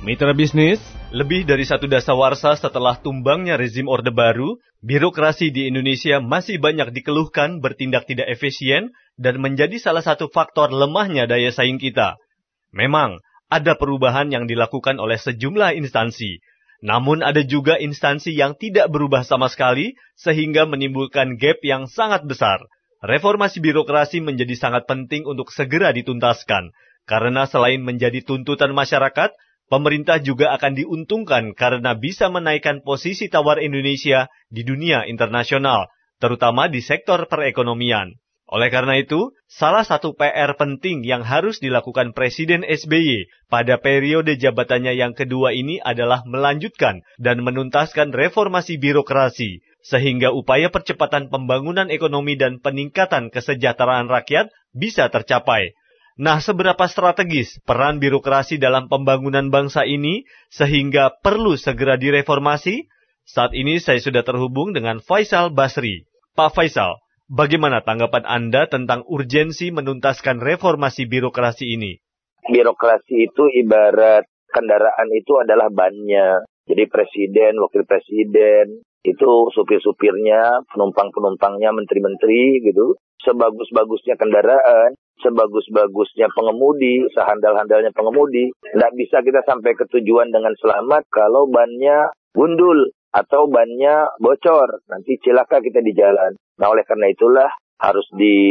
Mitra bisnis, lebih dari satu dasawarsa setelah tumbangnya rezim Orde Baru, birokrasi di Indonesia masih banyak dikeluhkan bertindak tidak efisien dan menjadi salah satu faktor lemahnya daya saing kita. Memang, ada perubahan yang dilakukan oleh sejumlah instansi. Namun ada juga instansi yang tidak berubah sama sekali sehingga menimbulkan gap yang sangat besar. Reformasi birokrasi menjadi sangat penting untuk segera dituntaskan. Karena selain menjadi tuntutan masyarakat, pemerintah juga akan diuntungkan karena bisa menaikkan posisi tawar Indonesia di dunia internasional, terutama di sektor perekonomian. Oleh karena itu, salah satu PR penting yang harus dilakukan Presiden SBY pada periode jabatannya yang kedua ini adalah melanjutkan dan menuntaskan reformasi birokrasi, sehingga upaya percepatan pembangunan ekonomi dan peningkatan kesejahteraan rakyat bisa tercapai. Nah, seberapa strategis peran birokrasi dalam pembangunan bangsa ini sehingga perlu segera direformasi? Saat ini saya sudah terhubung dengan Faisal Basri. Pak Faisal, bagaimana tanggapan Anda tentang urgensi menuntaskan reformasi birokrasi ini? Birokrasi itu ibarat kendaraan itu adalah bannya. Jadi presiden, wakil presiden, itu supir-supirnya, penumpang-penumpangnya, menteri-menteri gitu. Sebagus-bagusnya kendaraan, sebagus-bagusnya pengemudi, sehandal-handalnya pengemudi, nggak bisa kita sampai ke tujuan dengan selamat kalau bannya gundul atau bannya bocor. Nanti celaka kita di jalan. Nah, oleh karena itulah harus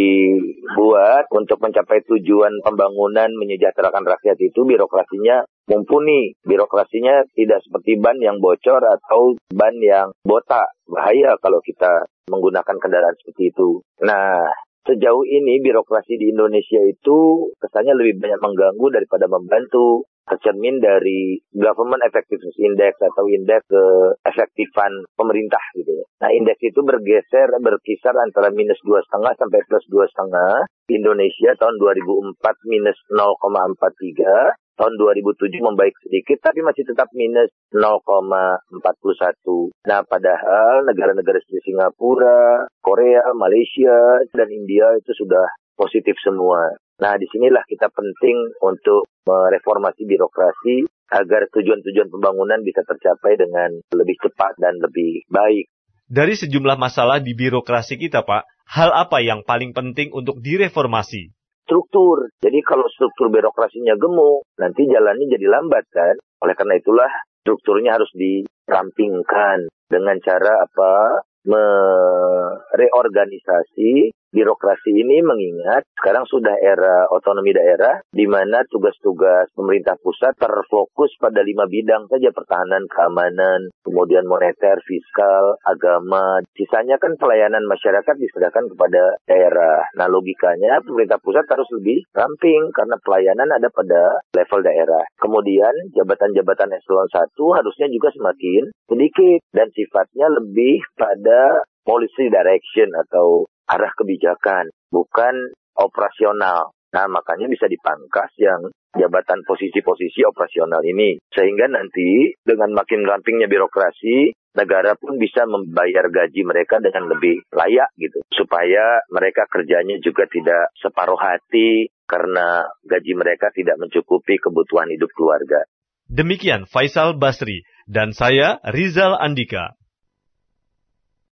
dibuat untuk mencapai tujuan pembangunan menyejahterakan rakyat itu birokrasinya mumpuni. Birokrasinya tidak seperti ban yang bocor atau ban yang botak. Bahaya kalau kita menggunakan kendaraan seperti itu. Nah, sejauh ini birokrasi di Indonesia itu kesannya lebih banyak mengganggu daripada membantu. Tercermin dari Government Effectiveness Index atau indeks keefektifan pemerintah gitu. Nah, indeks itu berkisar antara minus 2,5 sampai plus 2,5. Indonesia tahun 2004 minus 0,43. Tahun 2007 membaik sedikit, tapi masih tetap minus 0,41. Nah, padahal negara-negara seperti Singapura, Korea, Malaysia, dan India itu sudah positif semua. Nah, disinilah kita penting untuk mereformasi birokrasi agar tujuan-tujuan pembangunan bisa tercapai dengan lebih cepat dan lebih baik. Dari sejumlah masalah di birokrasi kita, Pak, hal apa yang paling penting untuk direformasi? Struktur. Jadi kalau struktur birokrasinya gemuk, nanti jalannya jadi lambat kan. Oleh karena itulah strukturnya harus dirampingkan dengan cara apa? Mereorganisasi birokrasi ini, mengingat sekarang sudah era otonomi daerah di mana tugas-tugas pemerintah pusat terfokus pada 5 bidang saja: pertahanan, keamanan, kemudian moneter, fiskal, agama. Sisanya kan pelayanan masyarakat diserahkan kepada daerah. Nah, logikanya pemerintah pusat harus lebih ramping karena pelayanan ada pada level daerah. Kemudian jabatan-jabatan eselon 1 harusnya juga semakin sedikit dan sifatnya lebih pada policy direction atau arah kebijakan, bukan operasional. Nah, makanya bisa dipangkas yang jabatan posisi-posisi operasional ini. Sehingga nanti dengan makin rampingnya birokrasi, negara pun bisa membayar gaji mereka dengan lebih layak gitu. Supaya mereka kerjanya juga tidak separuh hati karena gaji mereka tidak mencukupi kebutuhan hidup keluarga. Demikian Faisal Basri dan saya Rizal Andika.